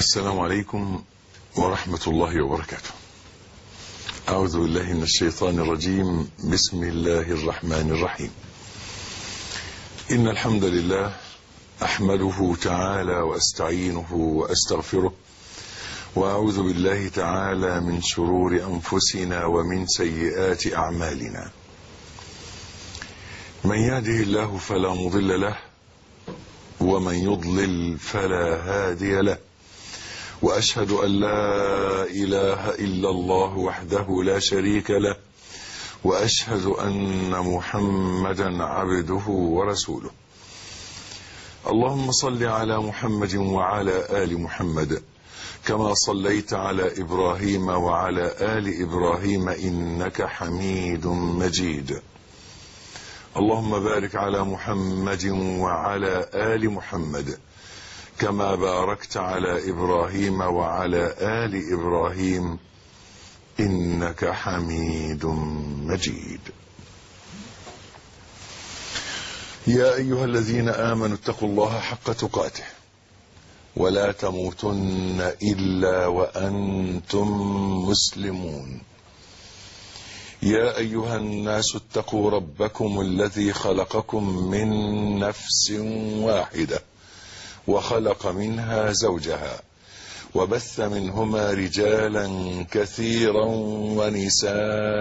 السلام عليكم ورحمة الله وبركاته. أعوذ بالله من الشيطان الرجيم. بسم الله الرحمن الرحيم. إن الحمد لله أحمده تعالى وأستعينه وأستغفره، وأعوذ بالله تعالى من شرور أنفسنا ومن سيئات أعمالنا. من يهده الله فلا مضل له، ومن يضلل فلا هادي له، وأشهد أن لا إله إلا الله وحده لا شريك له، وأشهد أن محمدا عبده ورسوله. اللهم صل على محمد وعلى آل محمد كما صليت على إبراهيم وعلى آل إبراهيم إنك حميد مجيد. اللهم بارك على محمد وعلى آل محمد كما باركت على إبراهيم وعلى آل إبراهيم إنك حميد مجيد. يا أيها الذين آمنوا اتقوا الله حق تقاته ولا تموتن إلا وأنتم مسلمون. يا أيها الناس اتقوا ربكم الذي خلقكم من نفس واحدة وخلق منها زوجها وبث منهما رجالا كثيرا ونساء،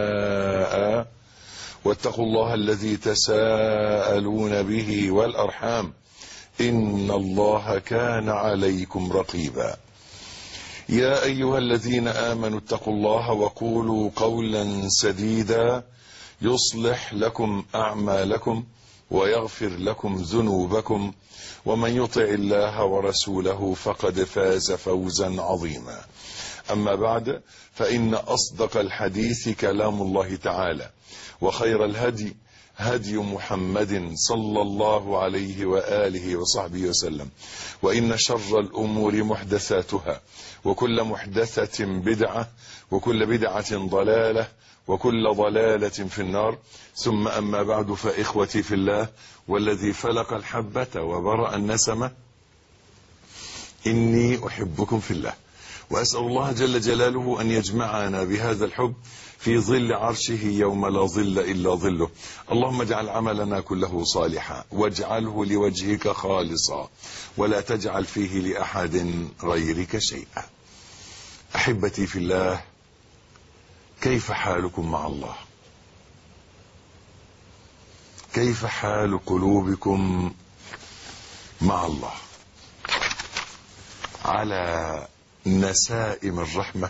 واتقوا الله الذي تساءلون به والأرحام إن الله كان عليكم رقيبا. يا أيها الذين آمنوا اتقوا الله وقولوا قولا سديدا يصلح لكم أعمالكم ويغفر لكم ذنوبكم، ومن يطع الله ورسوله فقد فاز فوزا عظيما. أما بعد، فإن أصدق الحديث كلام الله تعالى، وخير الهدي هدي محمد صلى الله عليه وآله وصحبه وسلم، وإن شر الأمور محدثاتها، وكل محدثة بدعة، وكل بدعة ضلالة، وكل ضلالة في النار. ثم أما بعد، فإخوتي في الله والذي فلق الحبة وبرأ النسمة، إني أحبكم في الله، وأسأل الله جل جلاله أن يجمعنا بهذا الحب في ظل عرشه يوم لا ظل إلا ظله. اللهم اجعل عملنا كله صالحا، واجعله لوجهك خالصا، ولا تجعل فيه لأحد غيرك شيئا. أحبتي في الله، كيف حالكم مع الله؟ كيف حال قلوبكم مع الله؟ على نسائم الرحمة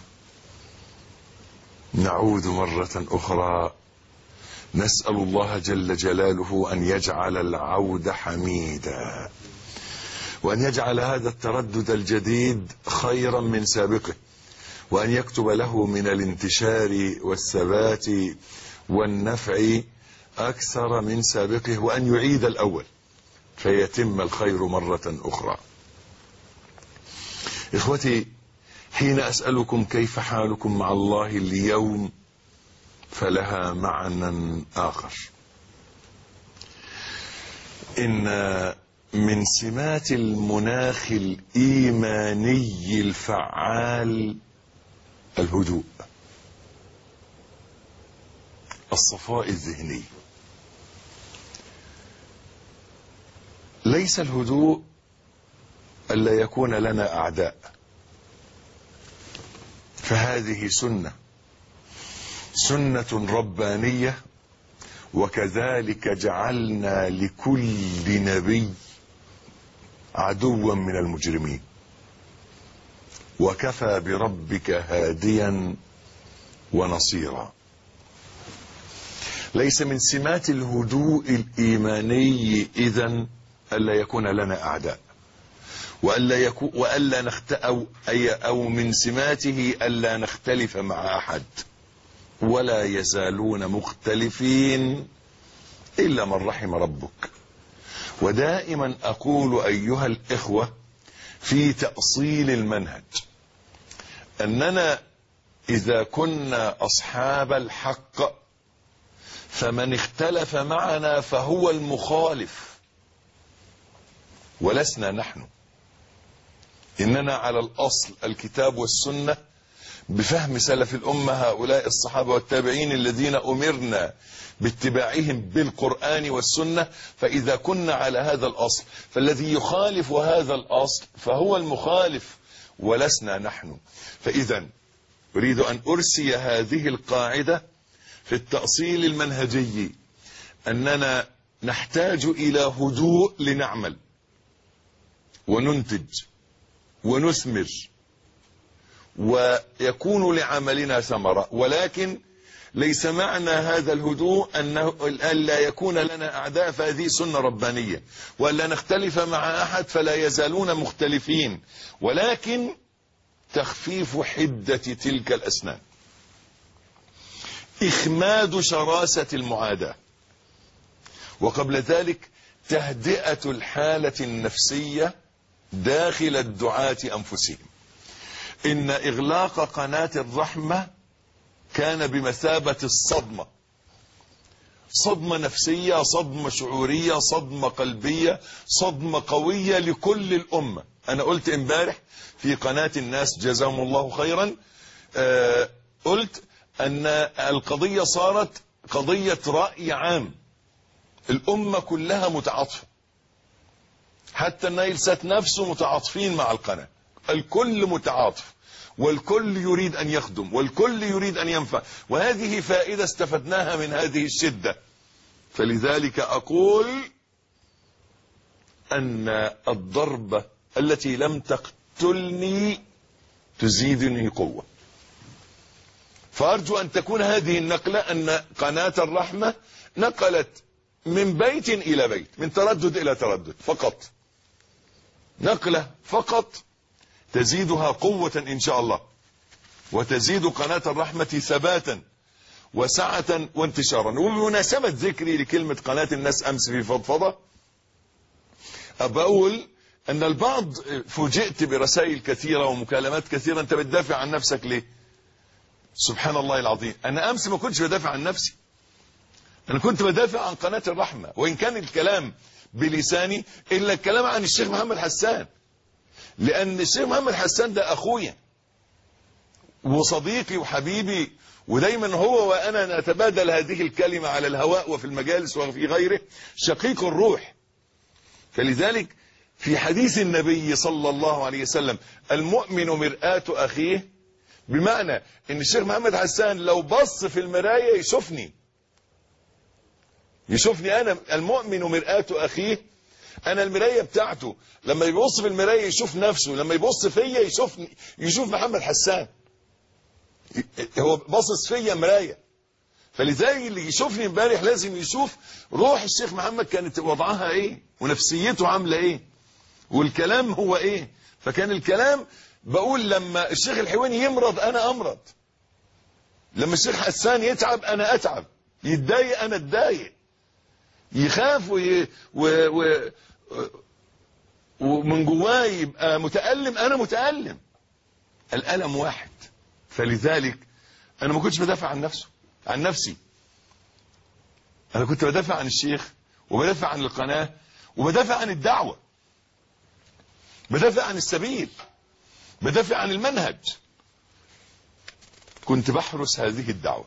نعود مرة أخرى، نسأل الله جل جلاله أن يجعل العود حميدا، وأن يجعل هذا التردد الجديد خيرا من سابقه، وأن يكتب له من الانتشار والثبات والنفع أكثر من سابقه، وأن يعيد الأول فيتم الخير مرة أخرى. إخوتي، حين أسألكم كيف حالكم مع الله اليوم فلها معنى آخر. إن من سمات المناخ الإيماني الفعال الهدوء، الصفاء الذهني. ليس الهدوء ألا يكون لنا أعداء، فهذه سنة ربانية، وكذلك جعلنا لكل نبي عدوا من المجرمين، وكفى بربك هاديا ونصيرا. ليس من سمات الهدوء الإيماني إذن ألا يكون لنا أعداء، وألا أو من سماته ألا نختلف مع أحد، ولا يزالون مختلفين إلا من رحم ربك. ودائما أقول أيها الإخوة في تأصيل المنهج أننا إذا كنا أصحاب الحق فمن اختلف معنا فهو المخالف ولسنا نحن. إننا على الأصل الكتاب والسنة بفهم سلف الأمة هؤلاء الصحابة والتابعين الذين أمرنا باتباعهم بالقرآن والسنة. فإذا كنا على هذا الأصل فالذي يخالف هذا الأصل فهو المخالف ولسنا نحن. فإذا أريد أن أرسي هذه القاعدة في التأصيل المنهجي، أننا نحتاج إلى هدوء لنعمل وننتج ونثمر ويكون لعملنا ثمرة، ولكن ليس معنى هذا الهدوء أنه ألا يكون لنا أعداء، فهذه سنة ربانية، وألا نختلف مع أحد فلا يزالون مختلفين، ولكن تخفيف حدة تلك الأسنان، إخماد شراسة المعاداة، وقبل ذلك تهدئة الحالة النفسية داخل الدعاة أنفسهم. إن إغلاق قناة الرحمة كان بمثابة الصدمة، صدمة نفسية، صدمة شعورية، صدمة قلبية، صدمة قوية لكل الأمة. أنا قلت امبارح في قناة الناس جزاهم الله خيرا، قلت أن القضية صارت قضية رأي عام، الأمة كلها متعاطفة، حتى النايل سات نفسه متعاطفين مع القناة، الكل متعاطف والكل يريد أن يخدم والكل يريد أن ينفع، وهذه فائدة استفدناها من هذه الشدة. فلذلك أقول أن الضربة التي لم تقتلني تزيدني قوة. فأرجو أن تكون هذه النقلة، أن قناة الرحمة نقلت من بيت إلى بيت، من تردد إلى تردد فقط، نقلة فقط تزيدها قوة إن شاء الله، وتزيد قناة الرحمة ثباتا وسعة وانتشارا. وبمناسبة ذكري لكلمة قناة الناس أمس في فضفضة، أقول أن البعض فوجئت برسائل كثيرة ومكالمات كثيرة، أنت بتدافع عن نفسك ليه؟ سبحان الله العظيم، أنا أمس ما كنتش بدافع عن نفسي، أنا كنت بدافع عن قناة الرحمة، وإن كان الكلام بلساني إلا الكلام عن الشيخ محمد حسان، لأن الشيخ محمد حسان ده أخويا وصديقي وحبيبي، ودايما هو وأنا نتبادل هذه الكلمة على الهواء وفي المجالس وفي غيره، شقيق الروح. فلذلك في حديث النبي صلى الله عليه وسلم المؤمن مرآة أخيه، بمعنى ان الشيخ محمد حسان لو بص في المراية يشوفني انا. المؤمن مرآة اخيه، انا المراية بتاعته، لما يبص في المراية يشوف نفسه، لما يبص فيا يشوف محمد حسان، هو باصص فيا مراية. فلذلك اللي يشوفني امبارح لازم يشوف روح الشيخ محمد كانت وضعها ايه، ونفسيته عاملة ايه، والكلام هو ايه. فكان الكلام بقول لما الشيخ الحويني يمرض انا امرض، لما الشيخ حسان يتعب انا اتعب، يتضايق انا اتضايق، يخاف ومن جواه يبقى متألم انا متألم، الألم واحد. فلذلك انا ما كنتش بدافع عن نفسي، انا كنت بدافع عن الشيخ، وبدافع عن القناة، وبدافع عن الدعوة، بدافع عن السبيل، بدافع عن المنهج، كنت بحرس هذه الدعوة.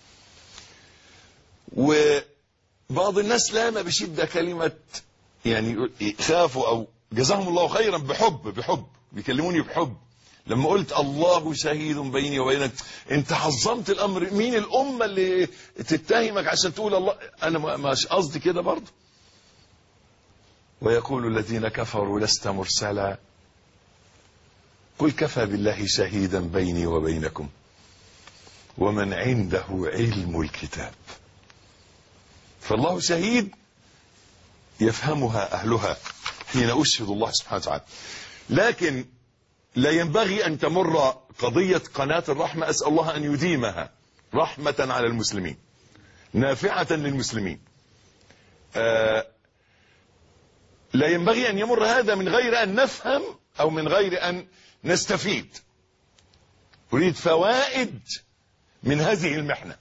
وبعض الناس لام بشدة كلمة يعني خافوا، او جزاهم الله خيرا، بحب بيكلموني بحب، لما قلت الله شهيد بيني وبينك، انت حظمت الامر، مين الامة اللي تتهمك عشان تقول الله؟ انا مش قصدي كده برضه. ويقول الذين كفروا لست مرسلا قل كفى بالله شهيدا بيني وبينكم ومن عنده علم الكتاب. فالله شهيد يفهمها أهلها حين أشهد الله سبحانه وتعالى. لكن لا ينبغي أن تمر قضية قناة الرحمة، أسأل الله أن يديمها رحمة على المسلمين نافعة للمسلمين، لا ينبغي أن يمر هذا من غير أن نفهم أو من غير أن نستفيد. أريد فوائد من هذه المحنة.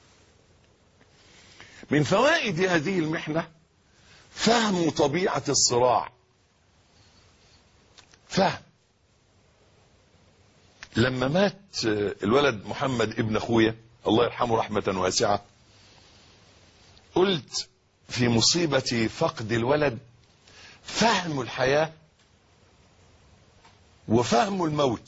من فوائد هذه المحنة فهم طبيعة الصراع، فهم لما مات الولد محمد ابن اخويا الله يرحمه رحمة واسعة، قلت في مصيبة فقد الولد فهم الحياة وفهم الموت.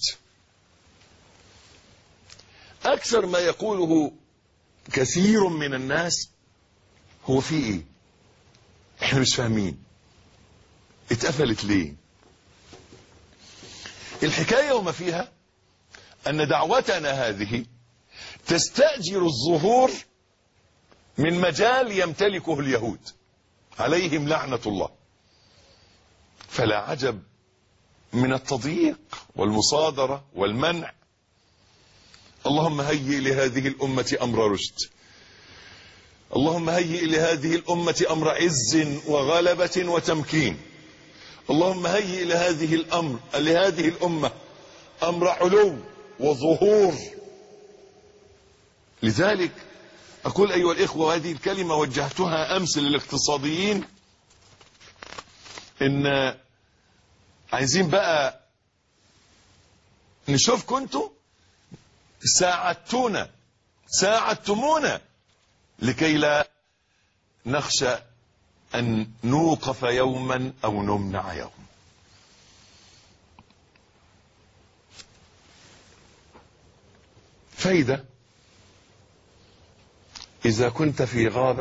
اكثر ما يقوله كثير من الناس هو في ايه؟ احنا مش فاهمين اتقفلت ليه. الحكاية وما فيها ان دعوتنا هذه تستأجر الظهور من مجال يمتلكه اليهود عليهم لعنة الله، فلا عجب من التضييق والمصادرة والمنع. اللهم هيئ لهذه الأمة أمر رشد، اللهم هيئ لهذه الأمة أمر عز وغلبة وتمكين، اللهم هيئ لهذه الأمة أمر علو وظهور. لذلك أقول أيها الإخوة، وهذه الكلمة وجهتها أمس للاقتصاديين، إن عايزين بقى نشوف كنتوا ساعدتمونا لكي لا نخشى أن نوقف يوما أو نمنع يوم. فايدة: إذا كنت في غابة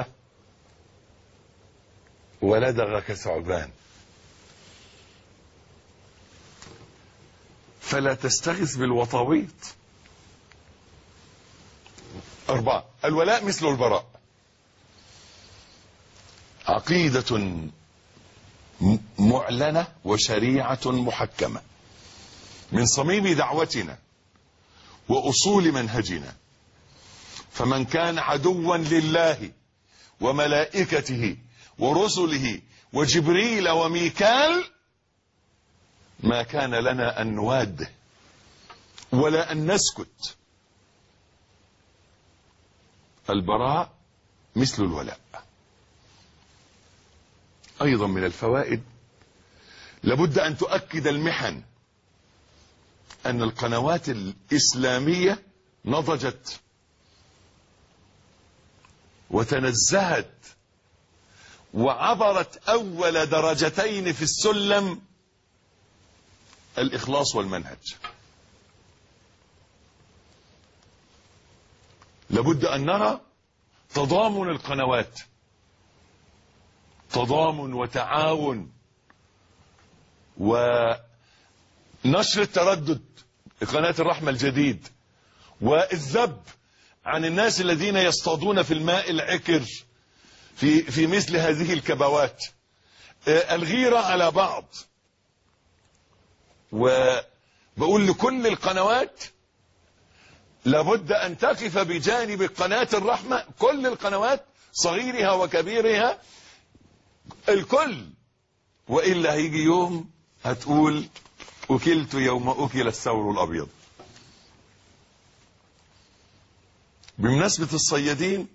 ولدغك ثعبان فلا تستغث بالوطاويط. 4. الولاء مثل البراء، عقيدة معلنة وشريعة محكمة من صميم دعوتنا وأصول منهجنا. فمن كان عدوا لله وملائكته ورسله وجبريل وميكال ما كان لنا أن نواده ولا أن نسكت. البراء مثل الولاء. أيضا من الفوائد لابد أن تؤكد المحن أن القنوات الإسلامية نضجت وتنزهت وعبرت أول درجتين في السلم، الإخلاص والمنهج. لابد أن نرى تضامن القنوات، تضامن وتعاون ونشر التردد قناة الرحمة الجديد، والذب عن الناس الذين يصطادون في الماء العكر في مثل هذه الكبوات، الغيرة على بعض. وبقول لكل القنوات لابد أن تقف بجانب قناة الرحمة، كل القنوات صغيرها وكبيرها الكل، وإلا هيجي يوم هتقول أكلت يوم أكل الثور الأبيض. بمناسبة الصيادين،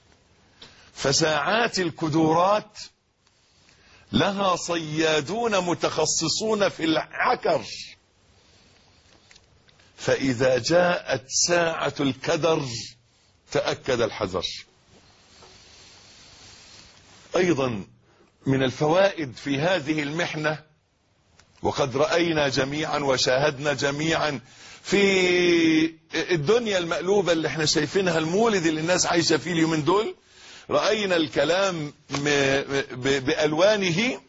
فساعات الكدورات لها صيادون متخصصون في العكر، فإذا جاءت ساعة الكدر تأكد الحذر. أيضا من الفوائد في هذه المحنة، وقد رأينا جميعا وشاهدنا جميعا في الدنيا المقلوبة اللي احنا شايفينها، المولد اللي الناس عايشة فيه اليومين دول، رأينا الكلام بألوانه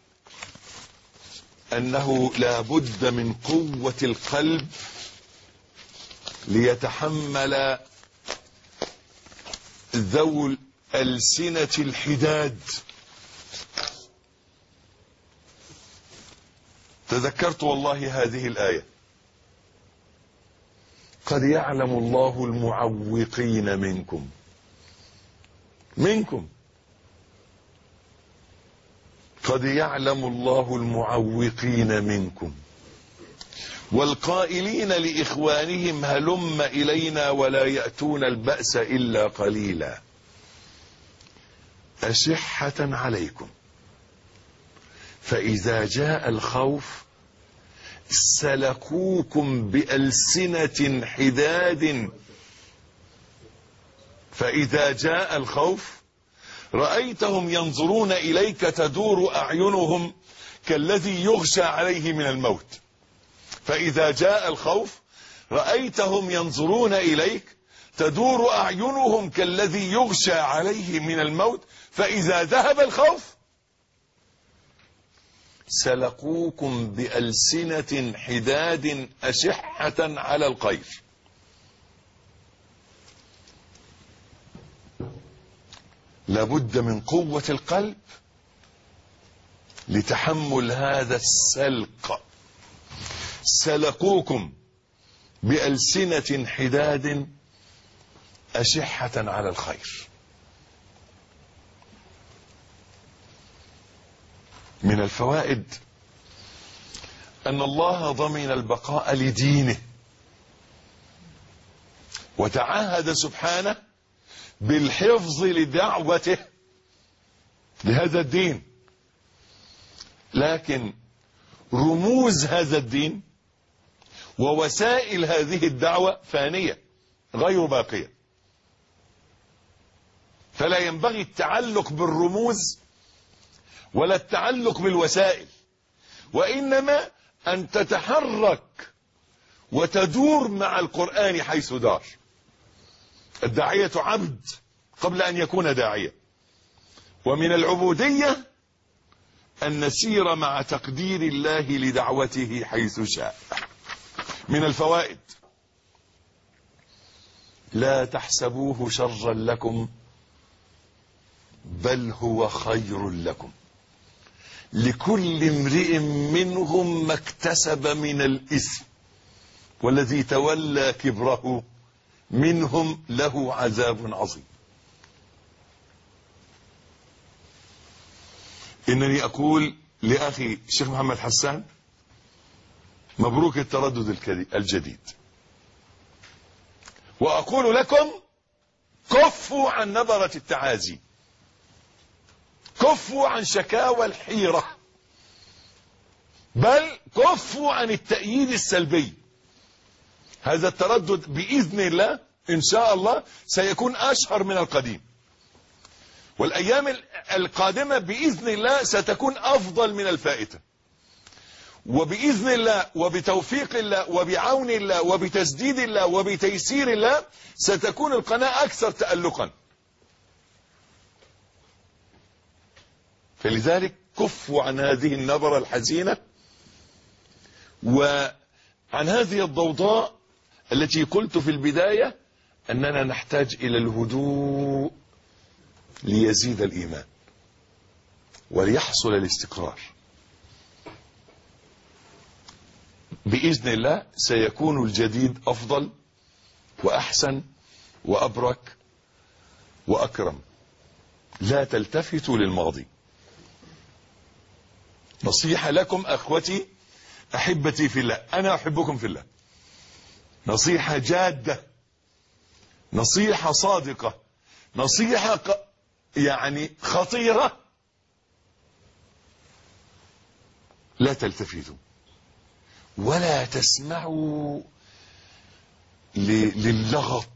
أنه لا بد من قوة القلب ليتحمل ذو الألسنة الحداد. تذكرت والله هذه الآية: قد يعلم الله المعوقين منكم قد يعلم الله المعوقين منكم والقائلين لإخوانهم هلم إلينا ولا يأتون البأس إلا قليلا أشحة عليكم فإذا جاء الخوف سلكوكم بألسنة حداد فإذا جاء الخوف رأيتهم ينظرون إليك تدور أعينهم كالذي يغشى عليه من الموت. فإذا جاء الخوف رأيتهم ينظرون إليك تدور أعينهم كالذي يغشى عليه من الموت. فإذا ذهب الخوف سلقوكم بألسنة حداد أشحة على الخير. لابد من قوة القلب لتحمل هذا السلق. سلقوكم بألسنة حداد أشحة على الخير. من الفوائد أن الله ضمن البقاء لدينه وتعهد سبحانه بالحفظ لدعوته لهذا الدين، لكن رموز هذا الدين ووسائل هذه الدعوة فانية غير باقية، فلا ينبغي التعلق بالرموز ولا التعلق بالوسائل، وإنما أن تتحرك وتدور مع القرآن حيث دار. الداعية عبد قبل أن يكون داعية، ومن العبودية أن نسير مع تقدير الله لدعوته حيث شاء. من الفوائد لا تحسبوه شرا لكم بل هو خير لكم لكل امرئ منهم ما اكتسب من الإثم والذي تولى كبره منهم له عذاب عظيم. إنني أقول لأخي الشيخ محمد حسان مبروك التردد الجديد، وأقول لكم كفوا عن نبرة التعازي، كفوا عن شكاوى الحيرة، بل كفوا عن التأييد السلبي. هذا التردد بإذن الله إن شاء الله سيكون أشهر من القديم، والأيام القادمة بإذن الله ستكون أفضل من الفائتة، وبإذن الله وبتوفيق الله وبعون الله وبتسديد الله وبتيسير الله ستكون القناة أكثر تألقا. فلذلك كفوا عن هذه النبرة الحزينة وعن هذه الضوضاء التي قلت في البداية أننا نحتاج إلى الهدوء ليزيد الإيمان وليحصل الاستقرار. بإذن الله سيكون الجديد أفضل وأحسن وأبرك وأكرم. لا تلتفتوا للماضي. نصيحة لكم أخوتي أحبتي في الله، أنا أحبكم في الله، نصيحة جادة، نصيحة صادقة، نصيحة يعني خطيرة. لا تلتفتوا ولا تسمعوا للغط.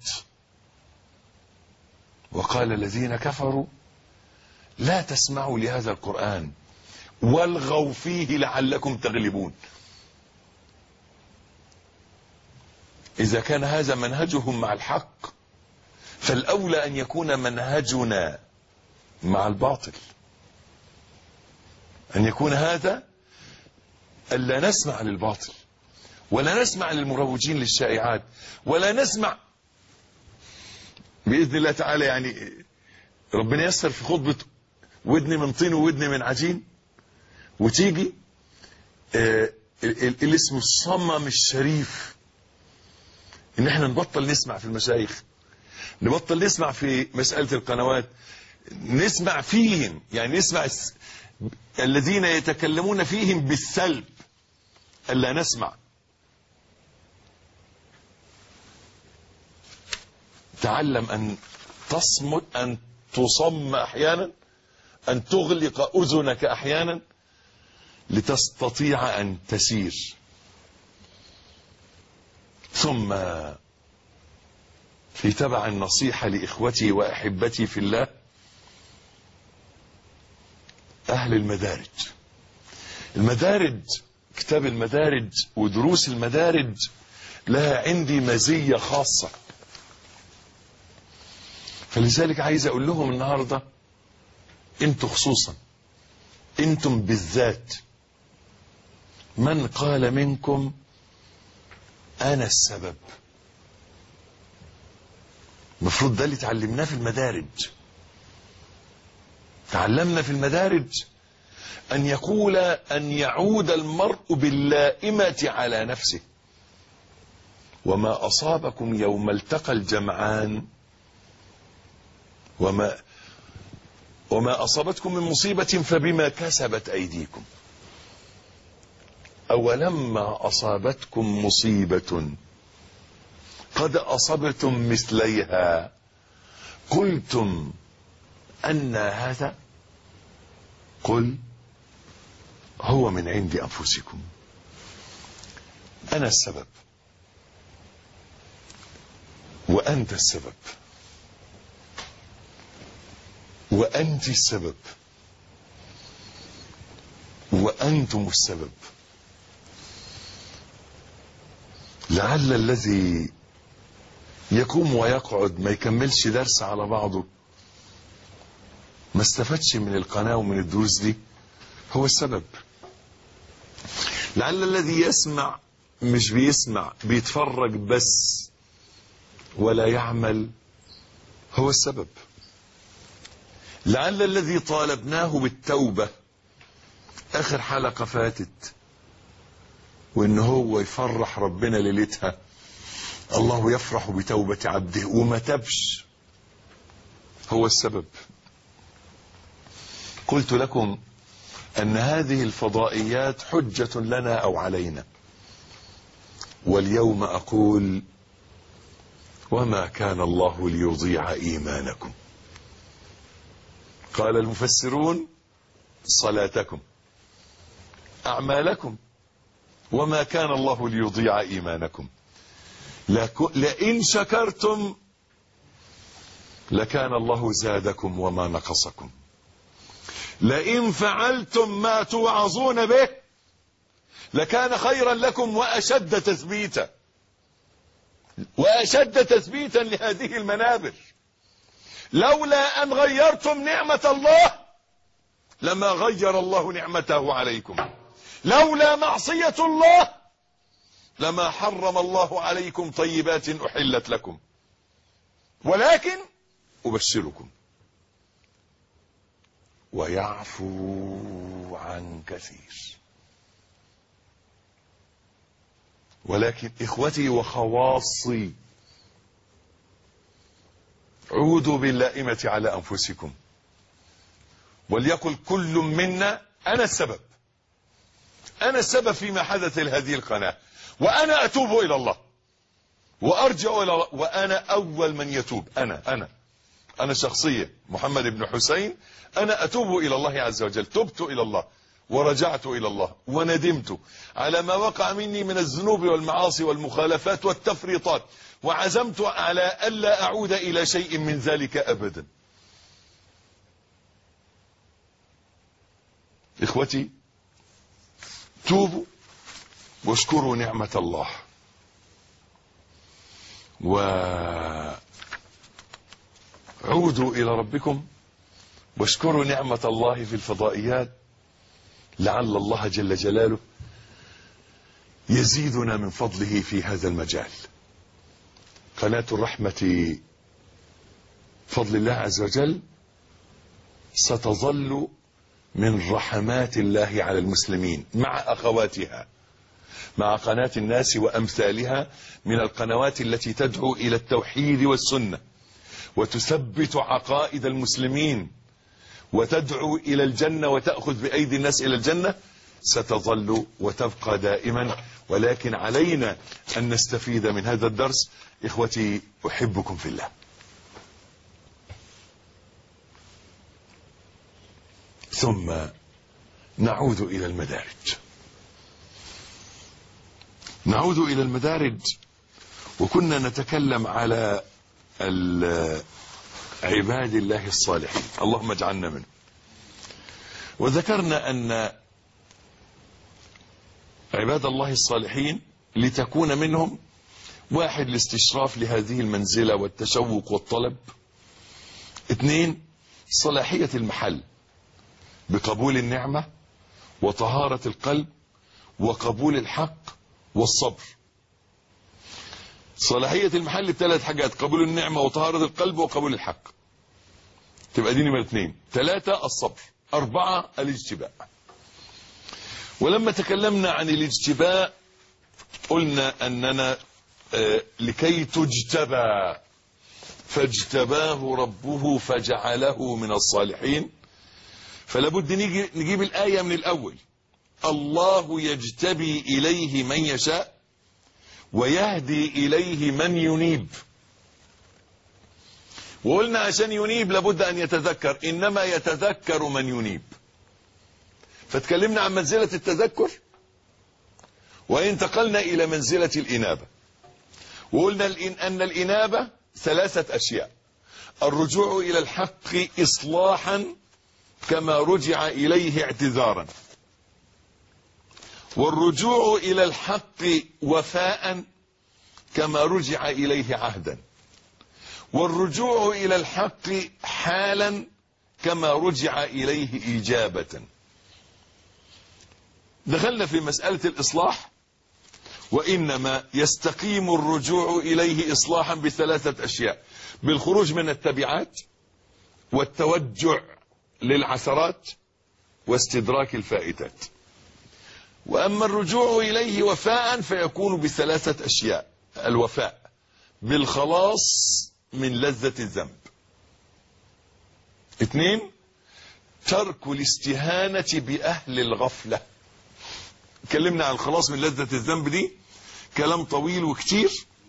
وقال الذين كفروا لا تسمعوا لهذا القرآن والغوا فيه لعلكم تغلبون. إذا كان هذا منهجهم مع الحق فالأولى أن يكون منهجنا مع الباطل، أن يكون هذا ألا نسمع للباطل ولا نسمع للمروجين للشائعات ولا نسمع بإذن الله تعالى. يعني ربنا يسر في خطبة ودن من طين وودن من عجين، وتيجي اللي اسمه الصمم الشريف، ان احنا نبطل نسمع في المشايخ، نبطل نسمع في مسألة القنوات، نسمع فيهم، يعني نسمع الذين يتكلمون فيهم بالسلب، ألا نسمع. تعلم أن تصمت، أن تصم أحيانا، أن تغلق أذنك أحيانا لتستطيع أن تسير. ثم في تبع النصيحة لإخوتي وأحبتي في الله، أهل المدارج. المدارج، كتاب المدارج ودروس المدارج لها عندي مزية خاصة، فلذلك عايز أقول لهم النهاردة، أنتم خصوصا، أنتم بالذات، من قال منكم أنا السبب؟ المفروض ده اللي تعلمناه في المدارج. تعلمنا في المدارج أن يعود المرء باللائمة على نفسه. وما أصابكم يوم التقى الجمعان وما أصابتكم من مصيبة فبما كسبت أيديكم. أولما أصابتكم مصيبة قد أصبتم مثليها قلتم أن هذا؟ قل هو من عند أنفسكم. أنا السبب وأنت السبب وأنت السبب وأنتم السبب. لعل الذي يقوم ويقعد ما يكملش درس على بعضه، ما استفادش من القناة ومن الدروس دي، هو السبب. لعل الذي يسمع مش بيسمع، بيتفرج بس ولا يعمل، هو السبب. لعل الذي طالبناه بالتوبة آخر حلقة فاتت، وإن هو يفرح ربنا ليلتها، الله يفرح بتوبة عبده، وما تبش، هو السبب. قلت لكم أن هذه الفضائيات حجة لنا أو علينا، واليوم أقول وما كان الله ليضيع إيمانكم. قال المفسرون صلاتكم أعمالكم، وما كان الله ليضيع إيمانكم. لئن شكرتم لكان الله زادكم وما نقصكم. لئن فعلتم ما توعظون به لكان خيرا لكم وأشد تثبيتا، وأشد تثبيتا لهذه المنابر. لولا أن غيرتم نعمة الله لما غير الله نعمته عليكم. لولا معصية الله لما حرم الله عليكم طيبات أحلت لكم. ولكن أبشركم ويعفو عن كثير. ولكن إخوتي وخواصي، عودوا باللائمة على أنفسكم، وليقل كل منا أنا السبب، أنا السبب فيما حدث لهذه القناة، وأنا أتوب إلى الله وأرجع إلى الله، وأنا أول من يتوب. أنا شخصيا محمد بن حسين، أنا أتوب إلى الله عز وجل. تبت إلى الله ورجعت إلى الله وندمت على ما وقع مني من الذنوب والمعاصي والمخالفات والتفريطات، وعزمت على ألا أعود إلى شيء من ذلك أبدا. إخوتي، توبوا واشكروا نعمة الله، وعودوا إلى ربكم واشكروا نعمة الله في الفضائيات، لعل الله جل جلاله يزيدنا من فضله في هذا المجال. قناة الرحمة فضل الله عز وجل ستظل من رحمات الله على المسلمين، مع أخواتها، مع قناة الناس وأمثالها من القنوات التي تدعو إلى التوحيد والسنة وتثبت عقائد المسلمين وتدعو إلى الجنة وتأخذ بأيدي الناس إلى الجنة. ستظل وتبقى دائما، ولكن علينا أن نستفيد من هذا الدرس. إخوتي، أحبكم في الله. ثم نعود إلى المدارج. نعود إلى المدارج وكنا نتكلم على عباد الله الصالحين، اللهم اجعلنا منهم. وذكرنا أن عباد الله الصالحين لتكون منهم: واحد، الاستشراف لهذه المنزلة والتشوق والطلب. 2، صلاحية المحل بقبول النعمة وطهارة القلب وقبول الحق والصبر. صلاحية المحل ب3 حاجات: قبول النعمة وطهارة القلب وقبول الحق. تبقى دي نمرة 2. 3، الصبر. 4، الاجتباء. ولما تكلمنا عن الاجتباء قلنا أننا لكي تجتبى فاجتباه ربه فجعله من الصالحين، فلابد نجيب الآية من الأول: الله يجتبي إليه من يشاء ويهدي إليه من ينيب. وقلنا عشان ينيب لابد أن يتذكر، إنما يتذكر من ينيب. فتكلمنا عن منزلة التذكر وانتقلنا إلى منزلة الإنابة. وقلنا أن الإنابة 3 أشياء: الرجوع إلى الحق إصلاحا كما رجع إليه اعتذارا، والرجوع إلى الحق وفاء كما رجع إليه عهدا، والرجوع إلى الحق حالا كما رجع إليه إجابة. دخلنا في مسألة الإصلاح، وإنما يستقيم الرجوع إليه إصلاحا ب3 أشياء: بالخروج من التبعات، والتوجع للعثرات، واستدراك الفائتات. وأما الرجوع إليه وفاء فيكون ب3 أشياء: الوفاء بالخلاص من لذة الذنب. 2، ترك الاستهانة بأهل الغفلة. اتكلمنا عن الخلاص من لذة الذنب، دي كلام طويل وكتير،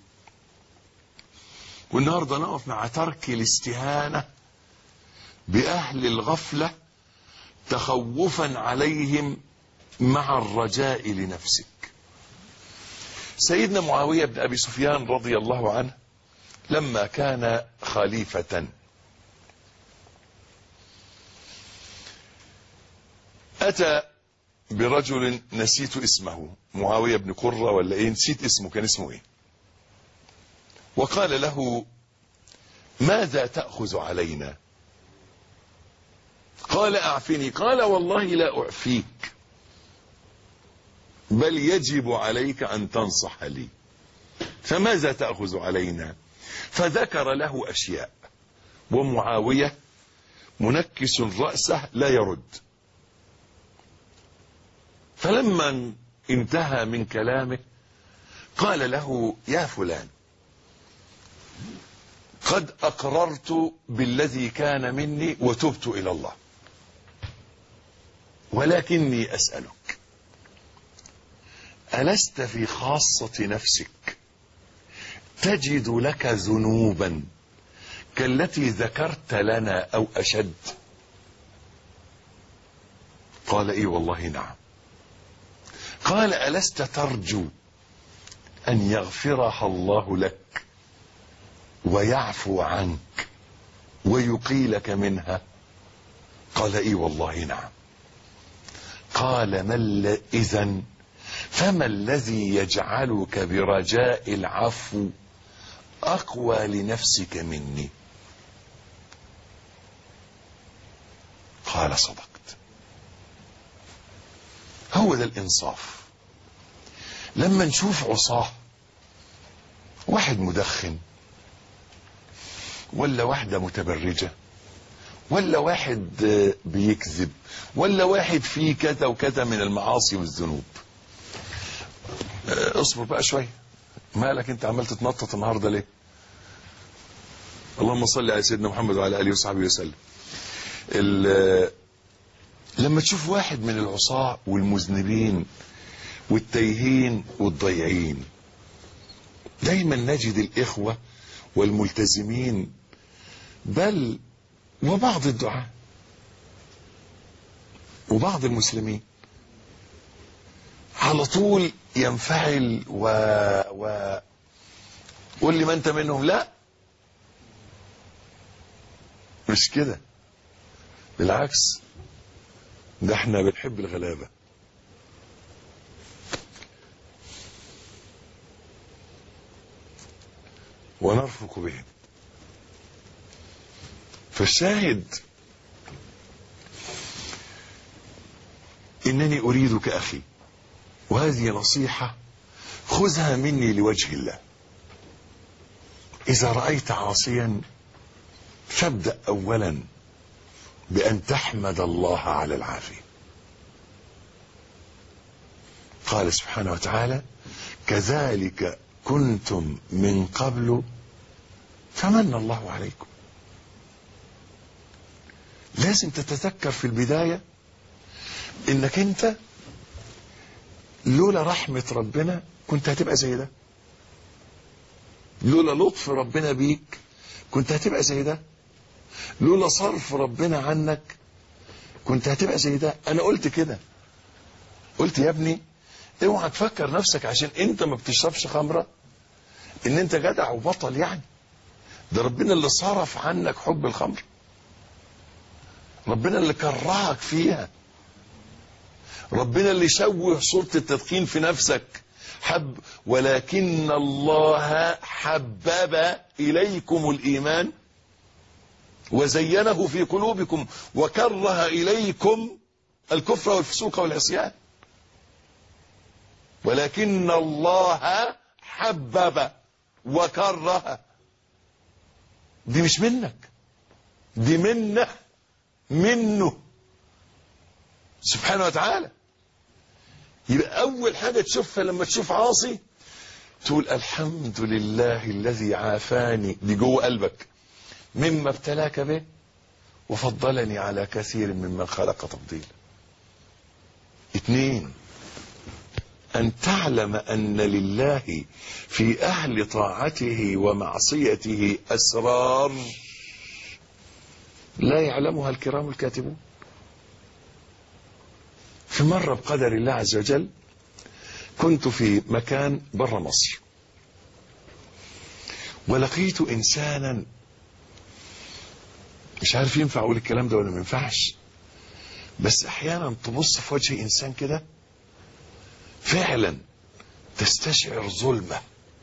والنهاردة نقف مع ترك الاستهانة بأهل الغفلة تخوفا عليهم مع الرجاء لنفسك. سيدنا معاوية بن أبي سفيان رضي الله عنه لما كان خليفة أتى برجل نسيت اسمه، معاوية بن قرة ولا ايه، نسيت اسمه، كان اسمه ايه. وقال له: ماذا تأخذ علينا؟ قال: أعفني. قال: والله لا أعفيك، بل يجب عليك أن تنصح لي. فماذا تأخذ علينا؟ فذكر له أشياء، ومعاوية منكس رأسه لا يرد. فلما انتهى من كلامه قال له: يا فلان، قد أقررت بالذي كان مني وتبت إلى الله، ولكني أسألك: ألست في خاصة نفسك تجد لك ذنوبا كالتي ذكرت لنا أو أشد؟ قال: إيه والله نعم. قال: ألست ترجو أن يغفرها الله لك ويعفو عنك ويقيلك منها؟ قال: إيه والله نعم. قال: إذن فما الذي يجعلك برجاء العفو أقوى لنفسك مني؟ قال: صدقت. هو ده الإنصاف. لما نشوف عصاه، واحد مدخن، ولا واحدة متبرجة، ولا واحد بيكذب، ولا واحد فيه كذا وكذا من المعاصي والذنوب، اصبر بقى شوية. مالك انت عمال تتنطط النهارده ليه؟ اللهم صل على سيدنا محمد وعلى آله وصحبه وسلم. لما تشوف واحد من العصاة والمذنبين والتايهين والضيعين، دايما نجد الإخوة والملتزمين بل وبعض الدعاة وبعض المسلمين على طول ينفعل قول لي ما انت منهم. لا، مش كده، بالعكس، ده احنا بنحب الغلابة. ونرفق بهم. فالشاهد انني اريدك اخي، وهذه نصيحة خذها مني لوجه الله. اذا رأيت عاصيا فابدأ اولا بان تحمد الله على العافية. قال سبحانه وتعالى: كذلك كنتم من قبل فمن الله عليكم. لازم تتذكر في البداية انك انت لولا رحمة ربنا كنت هتبقى زي ده، لولا لطف ربنا بيك كنت هتبقى زي ده، لولا صرف ربنا عنك كنت هتبقى زي ده. انا قلت كده، قلت يا ابني اوعى تفكر نفسك عشان انت ما بتشربش خمرة ان انت جدع وبطل يعني. ده ربنا اللي صرف عنك حب الخمر، ربنا اللي كرهك فيها، ربنا اللي شوه صورة التدخين في نفسك. ولكن الله حبب إليكم الإيمان وزينه في قلوبكم وكره إليكم الكفر والفسوق والعصيان. ولكن الله حبب وكره. دي مش منك، دي منه سبحانه وتعالى. يبقى أول حاجة تشوفها لما تشوف عاصي تقول الحمد لله الذي عافاني، دي جوه قلبك، مما ابتلاك به وفضلني على كثير ممن خلق تفضيلا. 2، أن تعلم أن لله في أهل طاعته ومعصيته أسرار لا يعلمها الكرام الكاتبون. في مرة بقدر الله عز وجل كنت في مكان برا مصر، ولقيت إنسانا، مش عارف ينفع أقول الكلام ده ولا ما ينفعش، بس أحيانا تبص في وجه إنسان كده فعلا تستشعر ظلمه.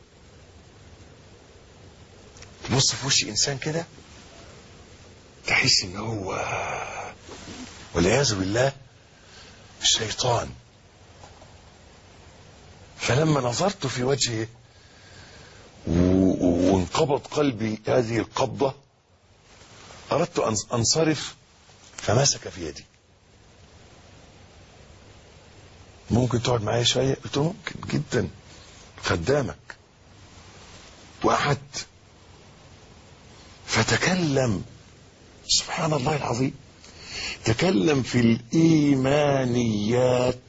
تبص في وش إنسان كده تحس إن هو والعياذ بالله الشيطان. فلما نظرت في وجهه وانقبض قلبي هذه القبضة أردت أن أنصرف، فمسك في يدي. ممكن تقعد معايا شوية؟ قلت له ممكن جدا، خدامك. وقعدت فتكلم، سبحان الله العظيم، تكلم في الإيمانيات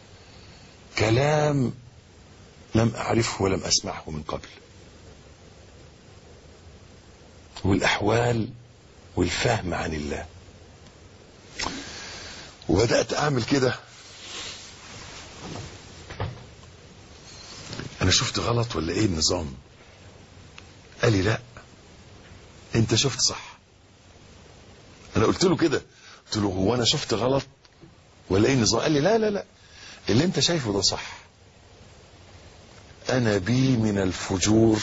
كلام لم أعرفه ولم أسمعه من قبل، والأحوال والفهم عن الله. وبدأت أعمل كده، أنا شفت غلط ولا إيه النظام؟ قال لي لا أنت شفت صح. أنا قلت له كده، قلت له هو أنا شفت غلط ولا إيه النظام؟ قال لي لا لا لا، اللي أنت شايفه ده صح. أنا بي من الفجور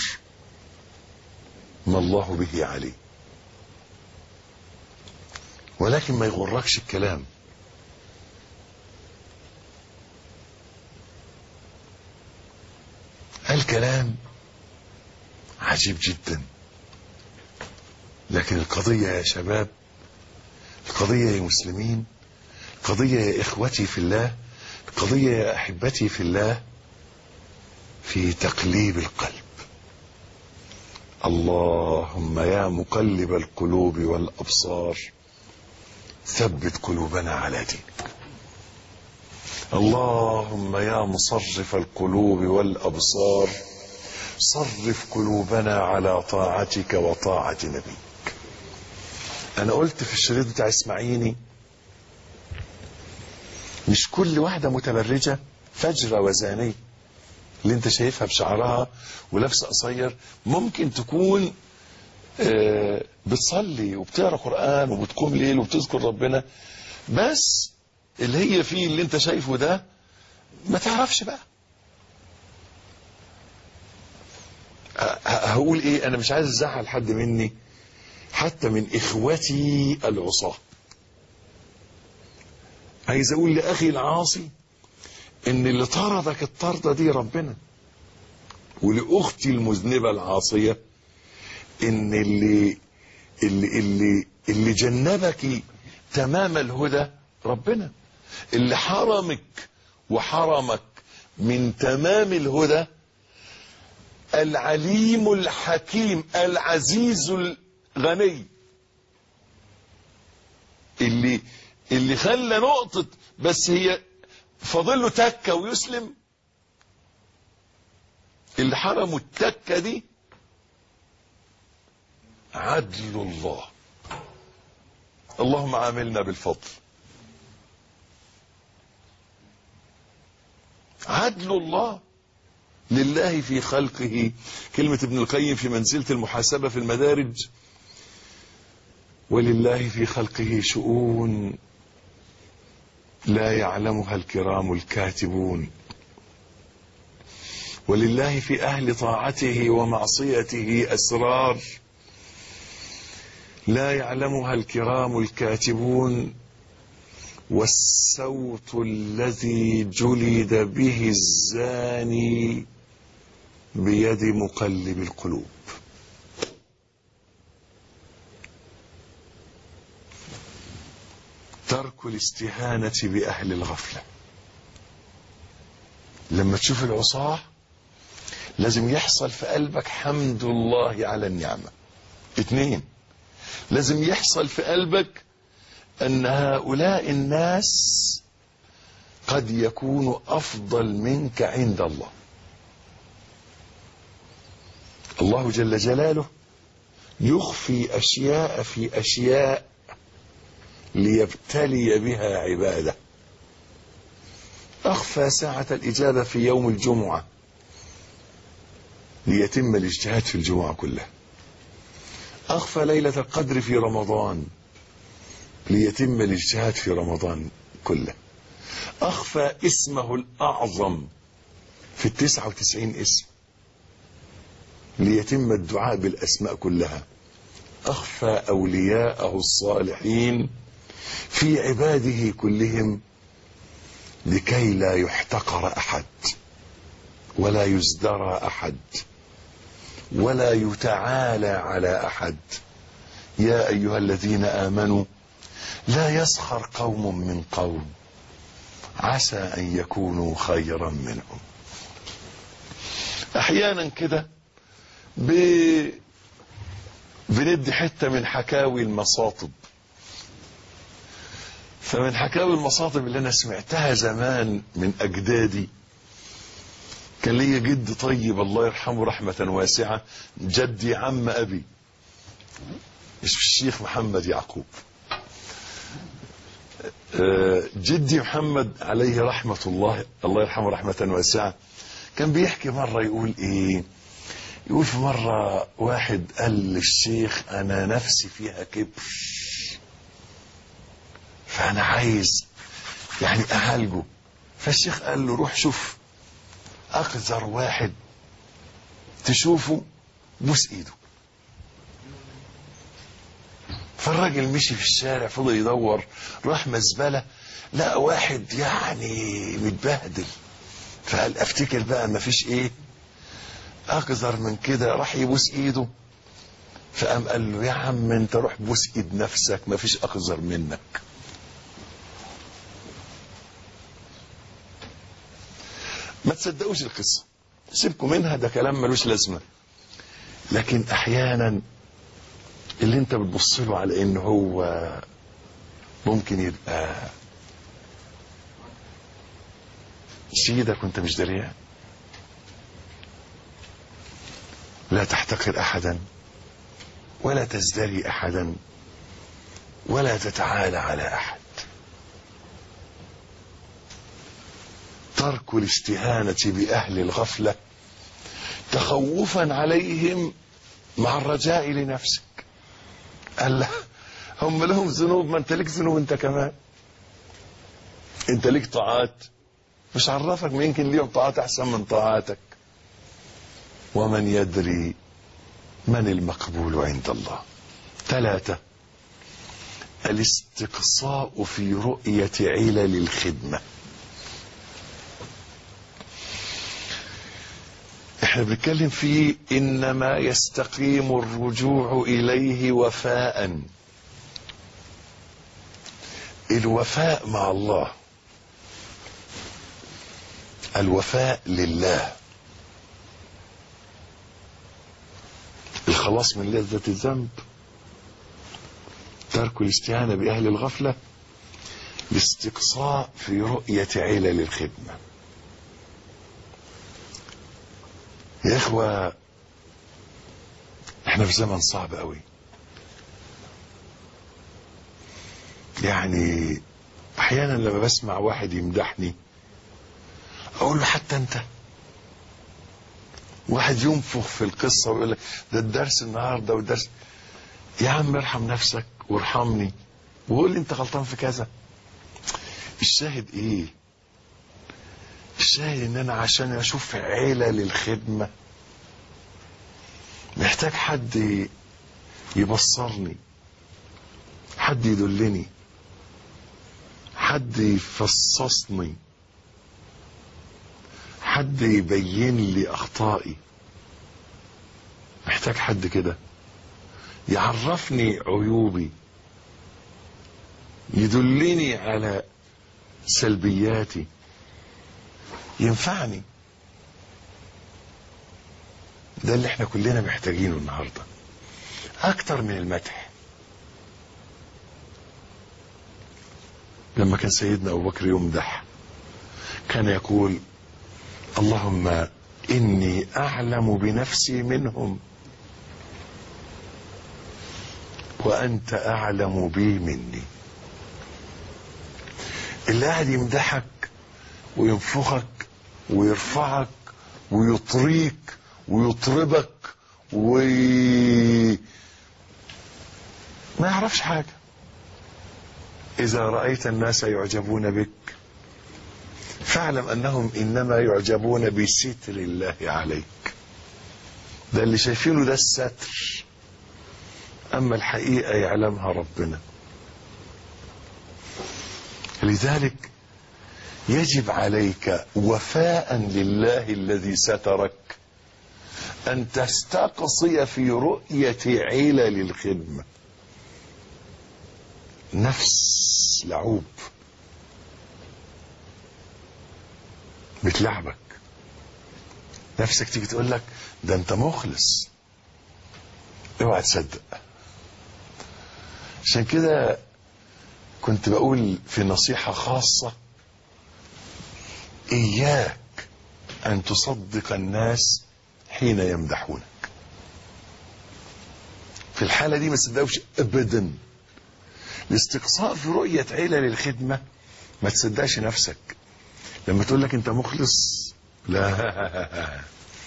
ما الله به عليه، ولكن ما يغركش الكلام. الكلام عجيب جدا، لكن القضية يا شباب، القضية يا مسلمين، القضية يا إخوتي في الله، القضية يا أحبتي في الله في تقليب القلب. اللهم يا مقلب القلوب والأبصار ثبت قلوبنا على دينك. اللهم يا مصرف القلوب والأبصار صرف قلوبنا على طاعتك وطاعة نبيك. أنا قلت في الشريط بتاع اسماعيني مش كل واحدة متبرجة فجرة وزانية، اللي انت شايفها بشعرها ولابسه قصير ممكن تكون بتصلي وبتقرا قرآن وبتقوم ليل وبتذكر ربنا، بس اللي هي فيه اللي انت شايفه ده ما تعرفش بقى. هقول ايه، انا مش عايز ازعل حد مني، حتى من اخوتي العصاة. عايز اقول لاخي العاصي ان اللي طردك الطردة دي ربنا، ولاختي المذنبة العاصية ان اللي جنبك تمام الهدى ربنا، اللي حرمك وحرمك من تمام الهدى العليم الحكيم العزيز الغني، اللي خلى نقطة بس هي فاضل له تكة ويسلم، اللي حرموا التكة دي عدل الله. اللهم عاملنا بالفضل. عدل الله لله في خلقه. كلمة ابن القيم في منزلة المحاسبة في المدارج: ولله في خلقه شؤون لا يعلمها الكرام الكاتبون، ولله في أهل طاعته ومعصيته أسرار لا يعلمها الكرام الكاتبون، والسوط الذي جلد به الزاني بيد مقلب القلوب. ترك الاستهانة بأهل الغفلة. لما تشوف العصاة لازم يحصل في قلبك حمد الله على النعمة. 2، لازم يحصل في قلبك أن هؤلاء الناس قد يكونوا أفضل منك عند الله. الله جل جلاله يخفي أشياء في أشياء ليبتلي بها عباده. أخفى ساعة الإجابة في يوم الجمعة ليتم الاجتهاد في الجمعة كلها. أخفى ليلة القدر في رمضان ليتم الاجتهاد في رمضان كله. أخفى اسمه الأعظم في 99 اسم ليتم الدعاء بالأسماء كلها. أخفى أولياءه الصالحين في عباده كلهم لكي لا يحتقر أحد ولا يزدرى أحد ولا يتعالى على أحد. يا أيها الذين آمنوا لا يسخر قوم من قوم عسى أن يكونوا خيرا منهم. أحيانا كده بندي حتة من حكاوي المصاطب. فمن حكاوي المصاطب اللي أنا سمعتها زمان من أجدادي، كان لي جد طيب الله يرحمه رحمة واسعة، جدي عم أبي الشيخ محمد يعقوب. جدي محمد عليه رحمة الله يرحمه رحمة واسعة، كان بيحكي مرة يقول ايه، يقول في مرة واحد قال للشيخ انا نفسي فيها كبر، فانا عايز يعني اعالجه. فالشيخ قال له روح شوف اقذر واحد تشوفه بوس ايده. فالراجل مشي في الشارع فضل يدور، راح مزبلة لقى واحد يعني متبهدل، فقال افتكر بقى ما فيش ايه اقذر من كده، راح يبوس ايده. فقام قال له يا عم انت روح بوس ايد نفسك، ما فيش اقذر منك. ما تصدقوش القصة، سيبكم منها، ده كلام ملوش لازمة. لكن احيانا اللي انت بتبص له على انه هو ممكن يبقى سيدك وانت مش دريان. لا تحتقر احدا ولا تزدري احدا ولا تتعالى على احد. ترك الاستهانة بأهل الغفلة تخوفا عليهم مع الرجاء لنفسك. قال لا، هم لهم ذنوب، ما انت لك ذنوب انت كمان. انت ليك طاعات، مش عرفك ما يمكن ليهم طاعات احسن من طاعاتك. ومن يدري من المقبول عند الله. 3، الاستقصاء في رؤية علل الخدمة. احنا بنتكلم فيه انما يستقيم الرجوع اليه وفاء. الوفاء مع الله، الوفاء لله، الخلاص من لذة الذنب، ترك الاستهانة بأهل الغفلة، الاستقصاء في رؤية علل الخدمة. يا إخوة، احنا في زمن صعب قوي. يعني احيانا لما بسمع واحد يمدحني اقول له حتى انت. واحد ينفخ في القصة ويقول لك ده الدرس النهاردة والدرس. يا عم ارحم نفسك وارحمني وقول لي انت غلطان في كذا. الشاهد ايه؟ الشاهد ان انا عشان اشوف علل الخدمة محتاج حد يبصرني، حد يدلني، حد يفصصني، حد يبين لي اخطائي. محتاج حد كده يعرفني عيوبي، يدلني على سلبياتي، ينفعني. ده اللي احنا كلنا محتاجينه النهارده اكتر من المدح. لما كان سيدنا ابو بكر يمدح كان يقول اللهم اني اعلم بنفسي منهم وانت اعلم بي مني. اللي قاعد يمدحك وينفخك ويرفعك ويطريك ويطربك ما يعرفش حاجة. إذا رأيت الناس يعجبون بك فاعلم أنهم إنما يعجبون بستر الله عليك. ده اللي شايفينه ده الستر، أما الحقيقة يعلمها ربنا. لذلك يجب عليك وفاء لله الذي سترك أن تستقصي في رؤية علل الخدمة. نفس لعوب بتلعبك، نفسك تيجي تقول لك ده انت مخلص، اوعى تصدق. عشان كده كنت بقول في نصيحة خاصة إياك أن تصدق الناس حين يمدحونك. في الحالة دي ما تصدقوش أبدا. الاستقصاء في رؤية علل الخدمة، ما تصدقش نفسك لما تقول لك أنت مخلص. لا،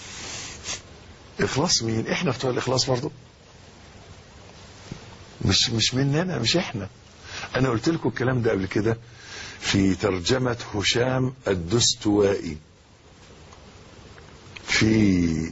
إخلاص مين؟ إحنا بتوع الإخلاص برضو، مش مننا، مش إحنا. أنا قلت لكم الكلام ده قبل كده في ترجمة هشام الدستوائي في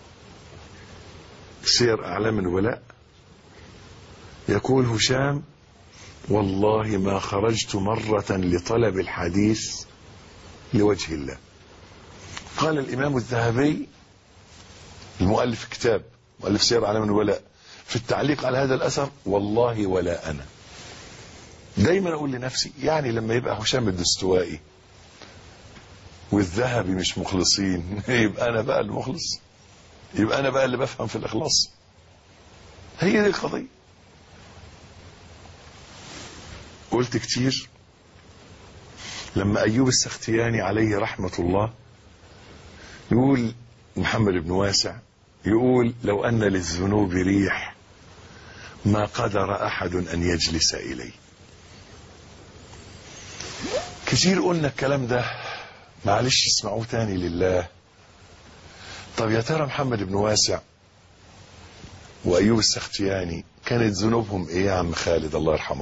سير أعلام الولاء. يقول هشام والله ما خرجت مرة لطلب الحديث لوجه الله. قال الإمام الذهبي المؤلف كتاب، مؤلف سير أعلام الولاء، في التعليق على هذا الأثر والله ولا أنا. دايما أقول لنفسي يعني لما يبقى هشام الدستوائي والذهبي مش مخلصين يبقى أنا بقى المخلص، يبقى أنا بقى اللي بفهم في الإخلاص. هي دي القضية. قلت كتير لما أيوب السختياني عليه رحمة الله يقول، محمد بن واسع يقول لو أن للذنوب ريح ما قدر أحد أن يجلس إليه. كتير قلنا الكلام ده معلش اسمعوه تاني لله. طب يا ترى محمد بن واسع وأيوب السختياني كانت ذنوبهم ايه يا عم خالد الله يرحمك؟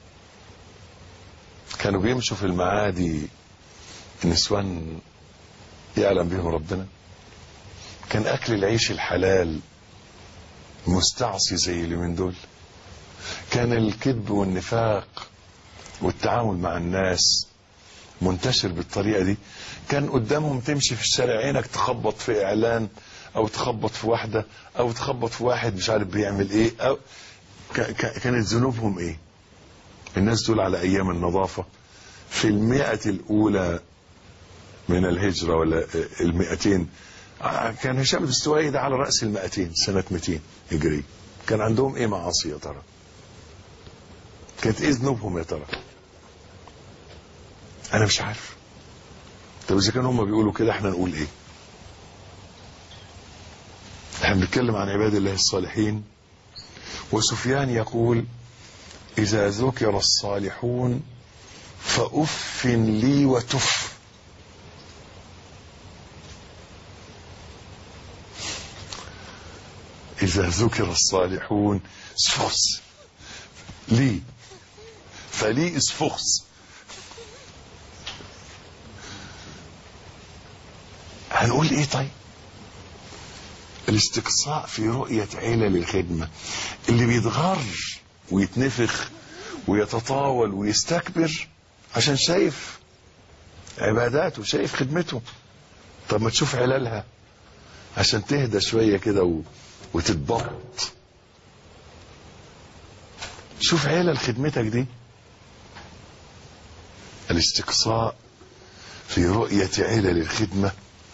كانوا بيمشوا في المعادي نسوان يعلم بهم ربنا؟ كان أكل العيش الحلال مستعصي زي اللي من دول؟ كان الكذب والنفاق والتعامل مع الناس منتشر بالطريقة دي؟ كان قدامهم تمشي في الشارع عينك تخبط في إعلان أو تخبط في واحدة أو تخبط في واحد مش عارف بيعمل إيه أو كانت ذنوبهم إيه؟ الناس دول على أيام النظافة في 100 الأولى من الهجرة ولا 200، كان هشام الدستوائي ده على رأس 200 سنة 200 هجري. كان عندهم ايه معاصي يا ترى؟ كانت ايه ذنوبهم يا ترى؟ انا مش عارف. طب اذا كانوا هم بيقولوا كده احنا نقول ايه؟ احنا بنتكلم عن عباد الله الصالحين. وسفيان يقول اذا ذكر الصالحون فأف لي وتف. إذا ذكر الصالحون اسفخس لي فلي اسفخس. هنقول ايه طيب؟ الاستقصاء في رؤية علل الخدمة. اللي بيتغر ويتنفخ ويتطاول ويستكبر عشان شايف عباداته شايف خدمته. طب ما تشوف عللها عشان تهدى شوية كده وتتبط. شوف علل خدمتك دي. الاستقصاء في رؤية علل الخدمة.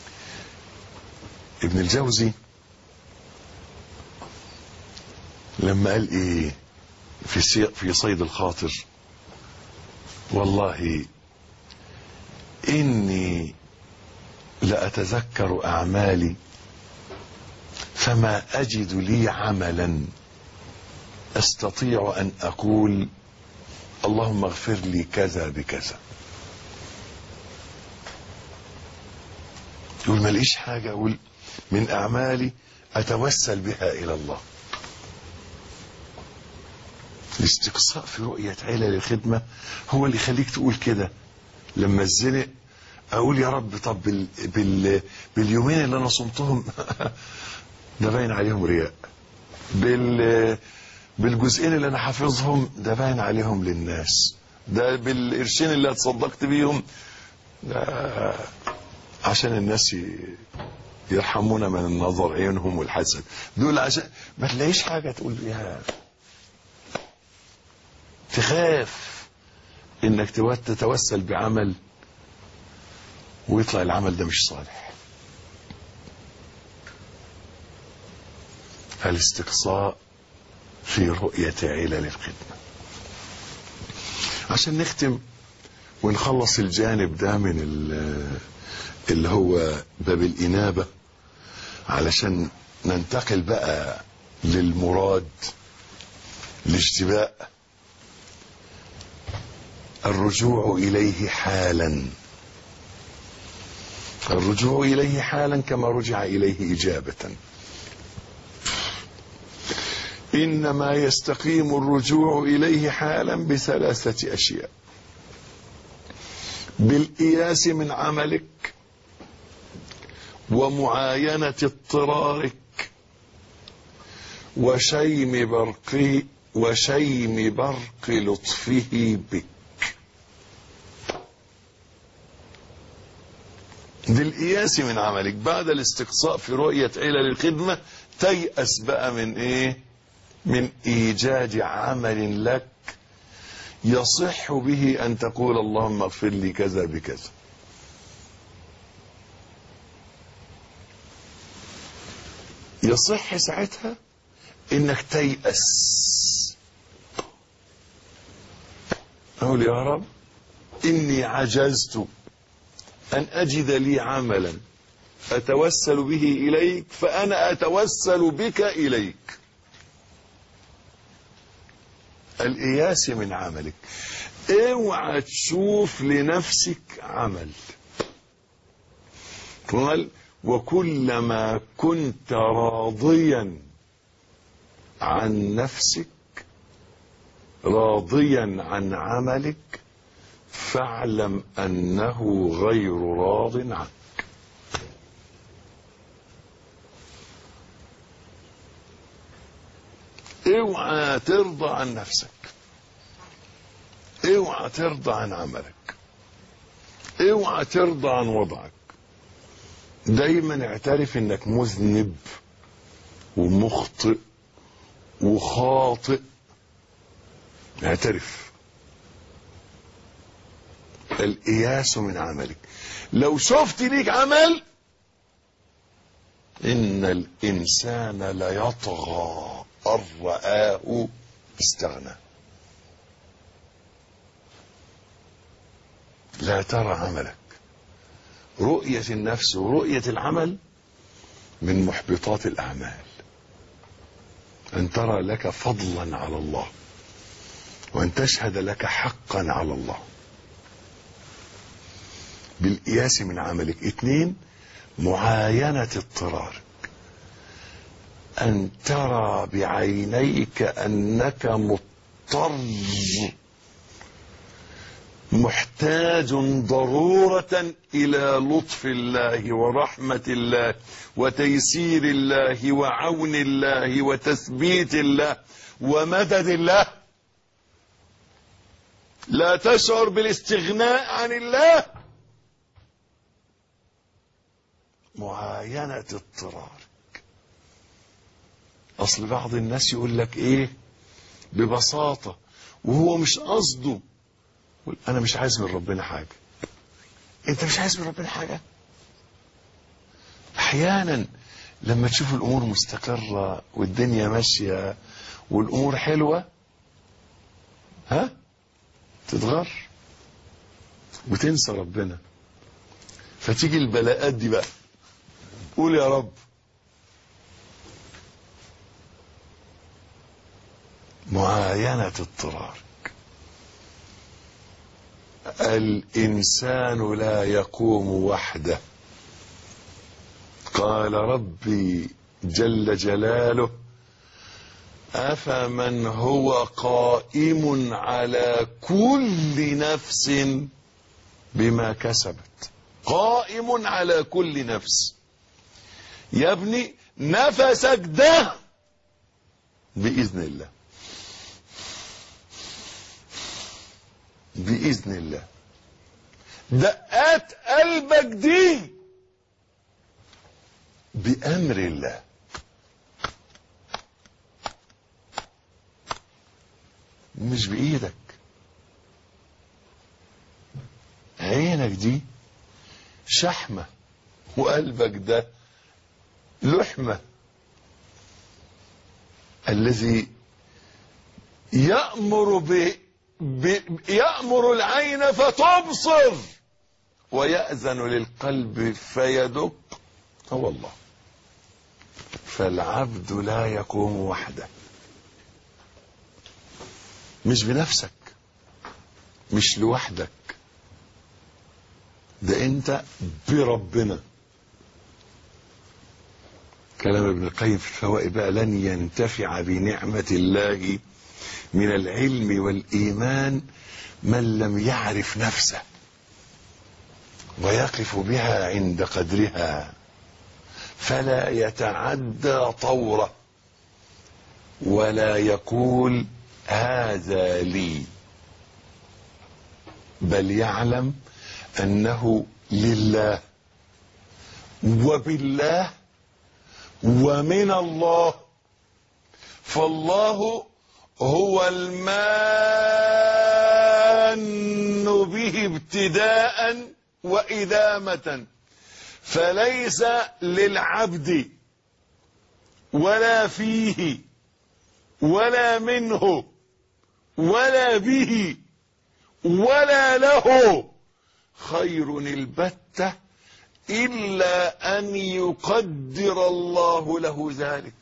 ابن الجوزي لما قال ايه في صيد الخاطر والله إني لأتذكر أعمالي فما أجد لي عملا أستطيع أن أقول اللهم اغفر لي كذا بكذا. يقول ما ليش حاجة أقول من أعمالي أتوسل بها إلى الله. الاستقصاء في رؤية علل الخدمة هو اللي يخليك تقول كده لما الزنق اقول يا رب طب باليومين اللي انا صمتهم ده باين عليهم رياء. بالجزئين اللي انا حافظهم ده باين عليهم للناس. ده بالقرشين اللي اتصدقت بيهم ده عشان الناس يرحمونا من النظر عينهم والحسد. دول عشان ما تلاقيش حاجة تقول يا تخاف انك تتوسل بعمل ويطلع العمل ده مش صالح. الاستقصاء في رؤية علل الخدمة. عشان نختم ونخلص الجانب ده من اللي هو باب الإنابة علشان ننتقل بقى للمراد الاجتباء. الرجوع إليه حالا. الرجوع إليه حالا كما رجع إليه إجابة. إنما يستقيم الرجوع إليه حالا بثلاثة أشياء: بالإياس من عملك ومعاينة اضطرارك وشيم برق لطفه بك. بالإياس من عملك بعد الاستقصاء في رؤية علل الخدمة تيأس بقى من ايه؟ من ايجاد عمل لك يصح به ان تقول اللهم اغفر لي كذا بكذا. يصح ساعتها انك تيأس. اقول يا رب اني عجزت ان اجد لي عملا اتوسل به اليك فانا اتوسل بك اليك. الإياس من عملك. اوعى تشوف لنفسك عمل. قال وكلما كنت راضيا عن نفسك راضيا عن عملك فاعلم أنه غير راض عنك. اوعى ترضى عن نفسك، اوعى ترضى عن عملك، اوعى ترضى عن وضعك. دايما اعترف انك مذنب ومخطئ وخاطئ. اعترف. الإياس من عملك. لو شفت ليك عمل إن الإنسان ليطغى أن رآه استغنى. لا ترى عملك. رؤية النفس ورؤية العمل من محبطات الأعمال. أن ترى لك فضلا على الله وأن تشهد لك حقا على الله بالإياس من عملك. 2 معاينة اضطرارك. أن ترى بعينيك أنك مضطر محتاج ضرورة إلى لطف الله ورحمة الله وتيسير الله وعون الله وتثبيت الله ومدد الله. لا تشعر بالاستغناء عن الله. معاينة اضطرارك. أصل بعض الناس يقول لك إيه ببساطة وهو مش قصده، أنا مش عايز من ربنا حاجة. أنت مش عايز من ربنا حاجة؟ أحيانا لما تشوف الأمور مستقرة والدنيا ماشية والأمور حلوة تتغر وتنسى ربنا، فتيجي البلاءات دي بقى قول يا رب. معاينة اضطرارك. الإنسان لا يقوم وحده. قال ربي جل جلاله أفمن هو قائم على كل نفس بما كسبت. قائم على كل نفس. يا ابني نفسك ده بإذن الله، بإذن الله. دقات قلبك دي بأمر الله. مش بإيدك. عينك دي شحمة وقلبك ده لحمة. الذي يأمر يأمر العين فتبصر ويأذن للقلب فيدق هو الله. فالعبد لا يقوم وحده. مش بنفسك، مش لوحدك، ده انت بربنا. كلام ابن القيم في الفوائد بقى لن ينتفع بنعمة الله من العلم والإيمان من لم يعرف نفسه ويقف بها عند قدرها فلا يتعدى طوره ولا يقول هذا لي، بل يعلم أنه لله وبالله ومن الله. فالله هو المان به ابتداء وإدامة. فليس للعبد ولا فيه ولا منه ولا به ولا له خير البتة إلا أن يقدر الله له ذلك،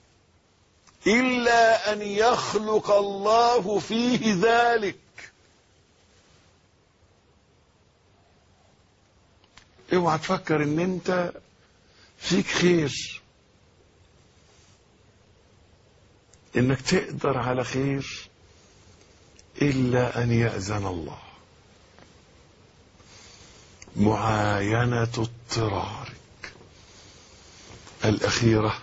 إلا أن يخلق الله فيه ذلك. اوعى تفكر ان انت فيك خير، انك تقدر على خير الا ان يأذن الله. معاينة اضطرارك الاخيرة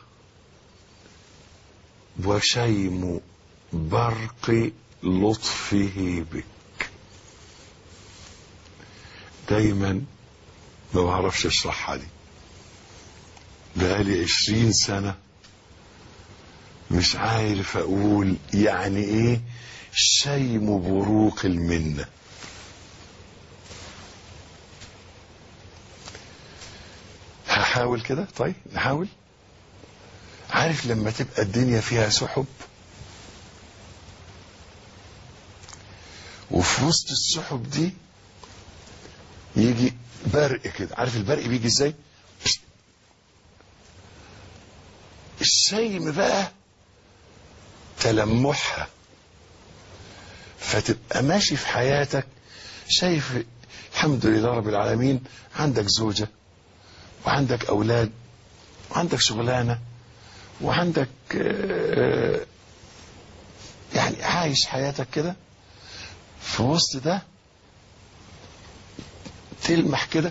وشيم برق لطفه بك. دايما ما بعرفش اشرحها دي، بقالي 20 سنة مش عارف اقول يعني ايه شيم بروق المنة. هحاول كده. طيب نحاول. عارف لما تبقى الدنيا فيها سحب وفي وسط السحب دي يجي برق كده، عارف البرق بيجي ازاي؟ الشيم بقى تلمحها، فتبقى ماشي في حياتك شايف الحمد لله رب العالمين، عندك زوجة وعندك أولاد وعندك شغلانة وعندك يعني عايش حياتك كده. في وسط ده تلمح كده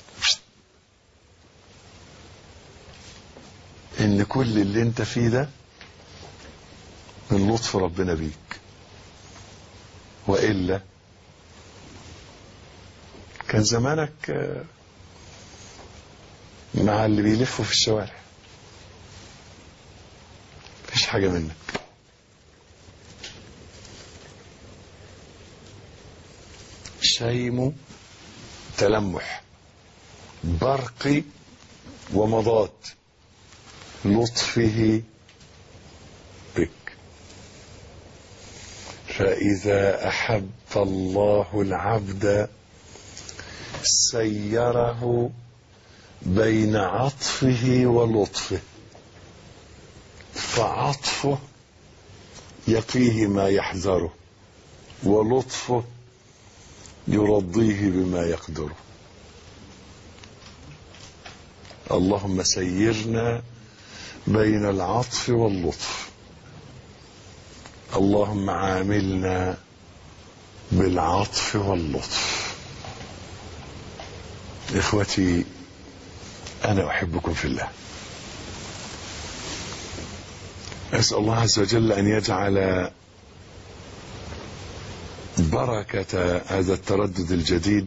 ان كل اللي انت فيه ده من لطف ربنا بيك، وإلا كان زمانك مع اللي بيلفوا في الشوارع، مفيش حاجة منك. شيم تلمح برق ومضات لطفه بك. فإذا أحب الله العبد سيره بين عطفه ولطفه، فعطفه يقيه ما يحذره ولطفه يرضيه بما يقدره. اللهم سيرنا بين العطف واللطف، اللهم عاملنا بالعطف واللطف. إخوتي أنا أحبكم في الله، أسأل الله عز وجل أن يجعل بركة هذا التردد الجديد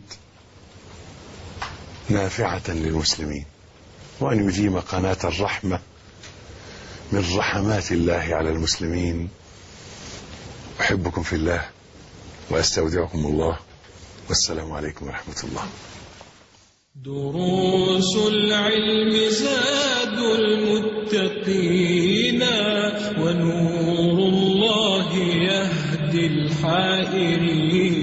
نافعة للمسلمين، وأن يديم قناة الرحمة من رحمات الله على المسلمين. أحبكم في الله وأستودعكم الله، والسلام عليكم ورحمة الله. دروس العلم زاد المتقين، ونور الله يهدي الحائرين.